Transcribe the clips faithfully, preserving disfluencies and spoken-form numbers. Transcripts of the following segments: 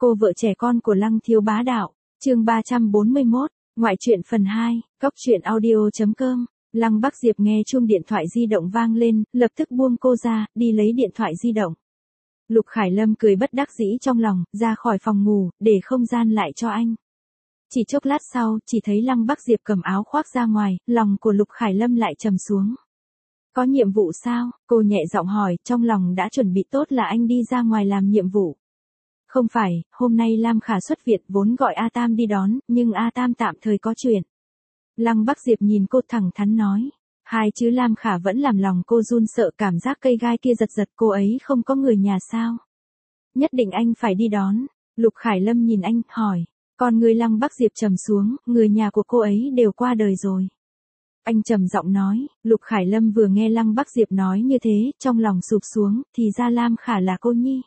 Cô vợ trẻ con của Lăng Thiếu Bá Đạo, chương ba trăm bốn mươi mốt, ngoại truyện phần hai, cốc truyện audio.com. Lăng Bắc Diệp nghe chuông điện thoại di động vang lên, lập tức buông cô ra, đi lấy điện thoại di động. Lục Khải Lâm cười bất đắc dĩ trong lòng, ra khỏi phòng ngủ, để không gian lại cho anh. Chỉ chốc lát sau, chỉ thấy Lăng Bắc Diệp cầm áo khoác ra ngoài, lòng của Lục Khải Lâm lại trầm xuống. Có nhiệm vụ sao? Cô nhẹ giọng hỏi, trong lòng đã chuẩn bị tốt là anh đi ra ngoài làm nhiệm vụ. Không phải, hôm nay Lam Khả xuất viện vốn gọi A Tam đi đón, nhưng A Tam tạm thời có chuyện. Lăng Bắc Diệp nhìn cô thẳng thắn nói. Hai chữ Lam Khả vẫn làm lòng cô run sợ, cảm giác cây gai kia giật giật. Cô ấy không có người nhà sao? Nhất định anh phải đi đón. Lục Khải Lâm nhìn anh, hỏi. Còn người Lăng Bắc Diệp trầm xuống, người nhà của cô ấy đều qua đời rồi. Anh trầm giọng nói. Lục Khải Lâm vừa nghe Lăng Bắc Diệp nói như thế, trong lòng sụp xuống, thì ra Lam Khả là cô nhi.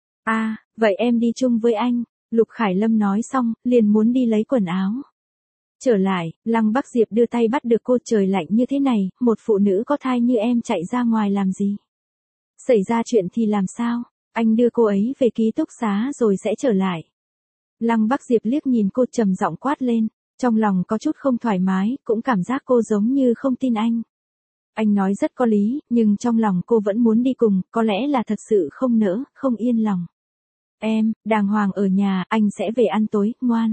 À, vậy em đi chung với anh. Lục Khải Lâm nói xong, liền muốn đi lấy quần áo. Trở lại, Lăng Bắc Diệp đưa tay bắt được cô. Trời lạnh như thế này, một phụ nữ có thai như em chạy ra ngoài làm gì? Xảy ra chuyện thì làm sao? Anh đưa cô ấy về ký túc xá rồi sẽ trở lại. Lăng Bắc Diệp liếc nhìn cô trầm giọng quát lên. Trong lòng có chút không thoải mái, cũng cảm giác cô giống như không tin anh. Anh nói rất có lý, nhưng trong lòng cô vẫn muốn đi cùng, có lẽ là thật sự không nỡ, không yên lòng. Em, đàng hoàng ở nhà, anh sẽ về ăn tối, ngoan.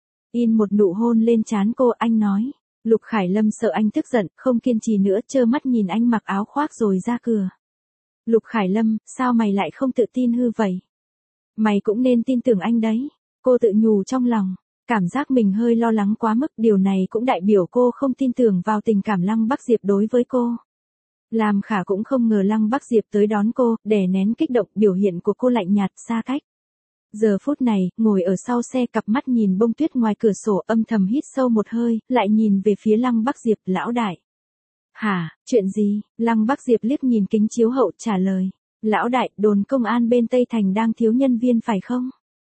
In một nụ hôn lên trán cô, anh nói. Lục Khải Lâm sợ anh tức giận, không kiên trì nữa, trơ mắt nhìn anh mặc áo khoác rồi ra cửa. Lục Khải Lâm, sao mày lại không tự tin hư vậy? Mày cũng nên tin tưởng anh đấy. Cô tự nhủ trong lòng, cảm giác mình hơi lo lắng quá mức, điều này cũng đại biểu cô không tin tưởng vào tình cảm Lăng Bắc Diệp đối với cô. Lam Khả cũng không ngờ Lăng Bắc Diệp tới đón cô, đè nén kích động, biểu hiện của cô lạnh nhạt, xa cách. Giờ phút này, ngồi ở sau xe, cặp mắt nhìn bông tuyết ngoài cửa sổ, âm thầm hít sâu một hơi, lại nhìn về phía Lăng Bắc Diệp, lão đại. Hả, chuyện gì? Lăng Bắc Diệp liếc nhìn kính chiếu hậu, trả lời. Lão đại, đồn công an bên Tây Thành đang thiếu nhân viên phải không?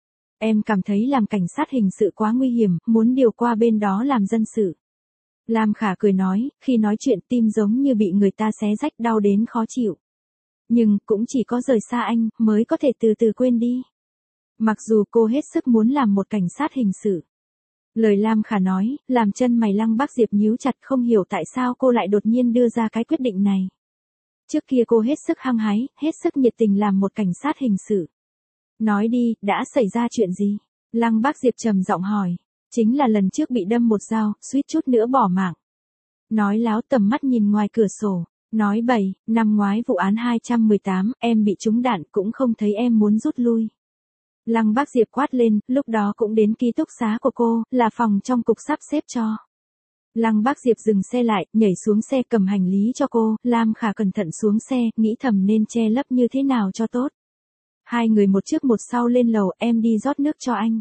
Em cảm thấy làm cảnh sát hình sự quá nguy hiểm, muốn điều qua bên đó làm dân sự. Lam Khả cười nói, khi nói chuyện tim giống như bị người ta xé rách, đau đến khó chịu. Nhưng, cũng chỉ có rời xa anh, mới có thể từ từ quên đi. Mặc dù cô hết sức muốn làm một cảnh sát hình sự. Lời Lam Khả nói, làm chân mày Lăng Bắc Diệp nhíu chặt, không hiểu tại sao cô lại đột nhiên đưa ra cái quyết định này. Trước kia cô hết sức hăng hái, hết sức nhiệt tình làm một cảnh sát hình sự. Nói đi, đã xảy ra chuyện gì? Lăng Bắc Diệp trầm giọng hỏi. Chính là lần trước bị đâm một dao, suýt chút nữa bỏ mạng. Nói láo, tầm mắt nhìn ngoài cửa sổ. Nói bậy, năm ngoái vụ án hai trăm mười tám, em bị trúng đạn, cũng không thấy em muốn rút lui. Lăng Bắc Diệp quát lên, lúc đó cũng đến ký túc xá của cô, là phòng trong cục sắp xếp cho. Lăng Bắc Diệp dừng xe lại, nhảy xuống xe cầm hành lý cho cô, Lam Khả cẩn thận xuống xe, nghĩ thầm nên che lấp như thế nào cho tốt. Hai người một trước một sau lên lầu, em đi rót nước cho anh.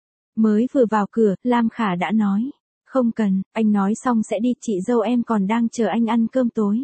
Mới vừa vào cửa, Lam Khả đã nói. Không cần, anh nói xong sẽ đi, chị dâu em còn đang chờ anh ăn cơm tối.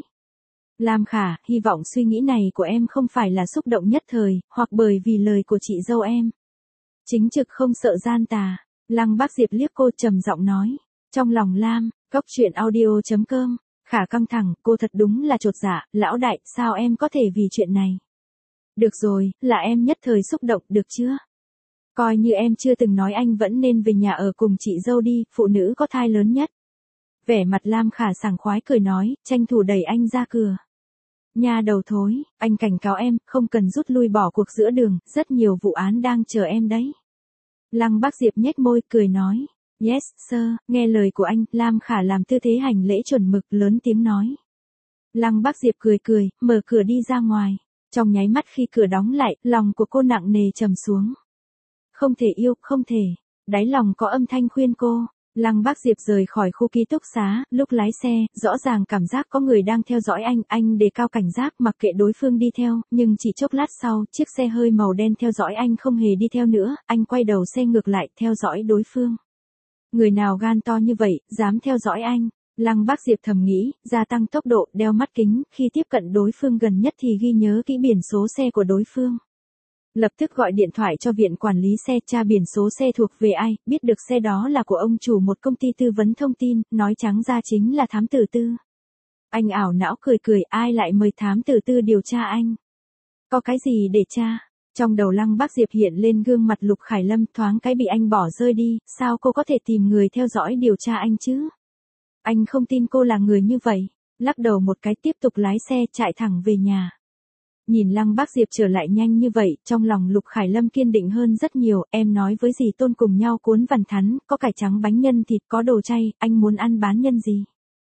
Lam Khả, hy vọng suy nghĩ này của em không phải là xúc động nhất thời, hoặc bởi vì lời của chị dâu em. Chính trực không sợ gian tà. Lăng Bắc Diệp liếc cô trầm giọng nói. Trong lòng Lam, cốc truyện audio.com, Khả căng thẳng, cô thật đúng là chột dạ, lão đại, sao em có thể vì chuyện này? Được rồi, là em nhất thời xúc động, được chưa? Coi như em chưa từng nói, anh vẫn nên về nhà ở cùng chị dâu đi, phụ nữ có thai lớn nhất. Vẻ mặt Lam Khả sảng khoái cười nói, tranh thủ đẩy anh ra cửa. Nha đầu thối, anh cảnh cáo em, không cần rút lui bỏ cuộc giữa đường, rất nhiều vụ án đang chờ em đấy. Lăng Bắc Diệp nhếch môi, cười nói. Yes, sir, nghe lời của anh, Lam Khả làm tư thế hành lễ chuẩn mực, lớn tiếng nói. Lăng Bắc Diệp cười cười, mở cửa đi ra ngoài. Trong nháy mắt khi cửa đóng lại, lòng của cô nặng nề trầm xuống. Không thể yêu, không thể. Đáy lòng có âm thanh khuyên cô. Lăng Bắc Diệp rời khỏi khu ký túc xá, lúc lái xe, rõ ràng cảm giác có người đang theo dõi anh, anh đề cao cảnh giác mặc kệ đối phương đi theo, nhưng chỉ chốc lát sau, chiếc xe hơi màu đen theo dõi anh không hề đi theo nữa, anh quay đầu xe ngược lại, theo dõi đối phương. Người nào gan to như vậy, dám theo dõi anh? Lăng Bắc Diệp thầm nghĩ, gia tăng tốc độ, đeo mắt kính, khi tiếp cận đối phương gần nhất thì ghi nhớ kỹ biển số xe của đối phương. Lập tức gọi điện thoại cho viện quản lý xe, tra biển số xe thuộc về ai, biết được xe đó là của ông chủ một công ty tư vấn thông tin, nói trắng ra chính là thám tử tư. Anh ảo não cười cười, ai lại mời thám tử tư điều tra anh? Có cái gì để tra? Trong đầu Lăng Bác Diệp hiện lên gương mặt Lục Khải Lâm thoáng cái bị anh bỏ rơi đi, sao cô có thể tìm người theo dõi điều tra anh chứ? Anh không tin cô là người như vậy, lắc đầu một cái tiếp tục lái xe chạy thẳng về nhà. Nhìn Lăng Bác Diệp trở lại nhanh như vậy, trong lòng Lục Khải Lâm kiên định hơn rất nhiều, em nói với dì Tôn cùng nhau cuốn vằn thắn, có cải trắng bánh nhân thịt có đồ chay, anh muốn ăn bán nhân gì?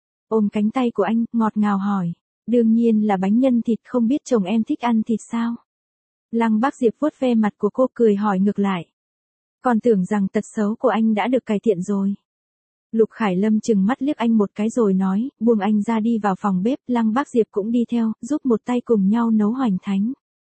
Ôm cánh tay của anh, ngọt ngào hỏi, đương nhiên là bánh nhân thịt, không biết chồng em thích ăn thịt sao? Lăng Bác Diệp vuốt ve mặt của cô cười hỏi ngược lại. Còn tưởng rằng tật xấu của anh đã được cải thiện rồi. Lục Khải Lâm chừng mắt liếc anh một cái rồi nói, buông anh ra đi vào phòng bếp, Lăng Bác Diệp cũng đi theo, giúp một tay cùng nhau nấu hoành thánh.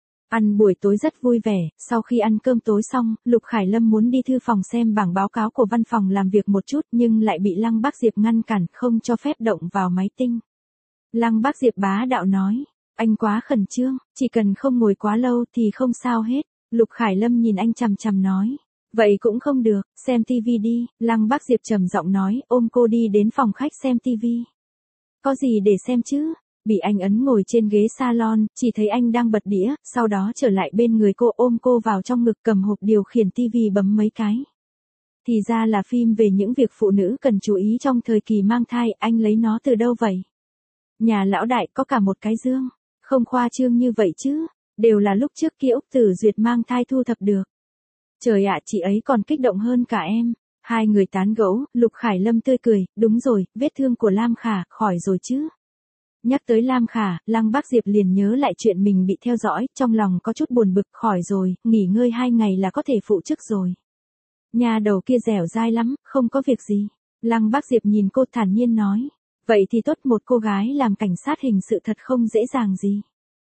Ăn buổi tối rất vui vẻ, sau khi ăn cơm tối xong, Lục Khải Lâm muốn đi thư phòng xem bảng báo cáo của văn phòng làm việc một chút nhưng lại bị Lăng Bác Diệp ngăn cản không cho phép động vào máy tinh. Lăng Bác Diệp bá đạo nói, anh quá khẩn trương, chỉ cần không ngồi quá lâu thì không sao hết. Lục Khải Lâm nhìn anh chằm chằm nói. Vậy cũng không được, xem tivi đi, Lăng Bác Diệp trầm giọng nói, ôm cô đi đến phòng khách xem tivi. Có gì để xem chứ? Bị anh ấn ngồi trên ghế salon, chỉ thấy anh đang bật đĩa, sau đó trở lại bên người cô ôm cô vào trong ngực cầm hộp điều khiển tivi bấm mấy cái. Thì ra là phim về những việc phụ nữ cần chú ý trong thời kỳ mang thai, anh lấy nó từ đâu vậy? Nhà lão đại có cả một cái dương, không khoa trương như vậy chứ, đều là lúc trước kia Úc Tử Duyệt mang thai thu thập được. Trời ạ, chị ấy còn kích động hơn cả em. Hai người tán gẫu, Lục Khải Lâm tươi cười, đúng rồi, vết thương của Lam Khả, khỏi rồi chứ. Nhắc tới Lam Khả, Lăng Bác Diệp liền nhớ lại chuyện mình bị theo dõi, trong lòng có chút buồn bực, khỏi rồi, nghỉ ngơi hai ngày là có thể phụ chức rồi. Nhà đầu kia dẻo dai lắm, không có việc gì. Lăng Bác Diệp nhìn cô thản nhiên nói. Vậy thì tốt, một cô gái làm cảnh sát hình sự thật không dễ dàng gì.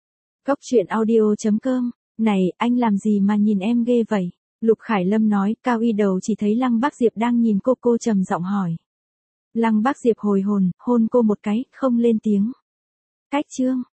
Cốc truyện audio chấm com, này, anh làm gì mà nhìn em ghê vậy? Lục Khải Lâm nói, cao y đầu chỉ thấy Lăng Bác Diệp đang nhìn cô, cô trầm giọng hỏi. Lăng Bác Diệp hồi hồn, hôn cô một cái, không lên tiếng. Cách chương.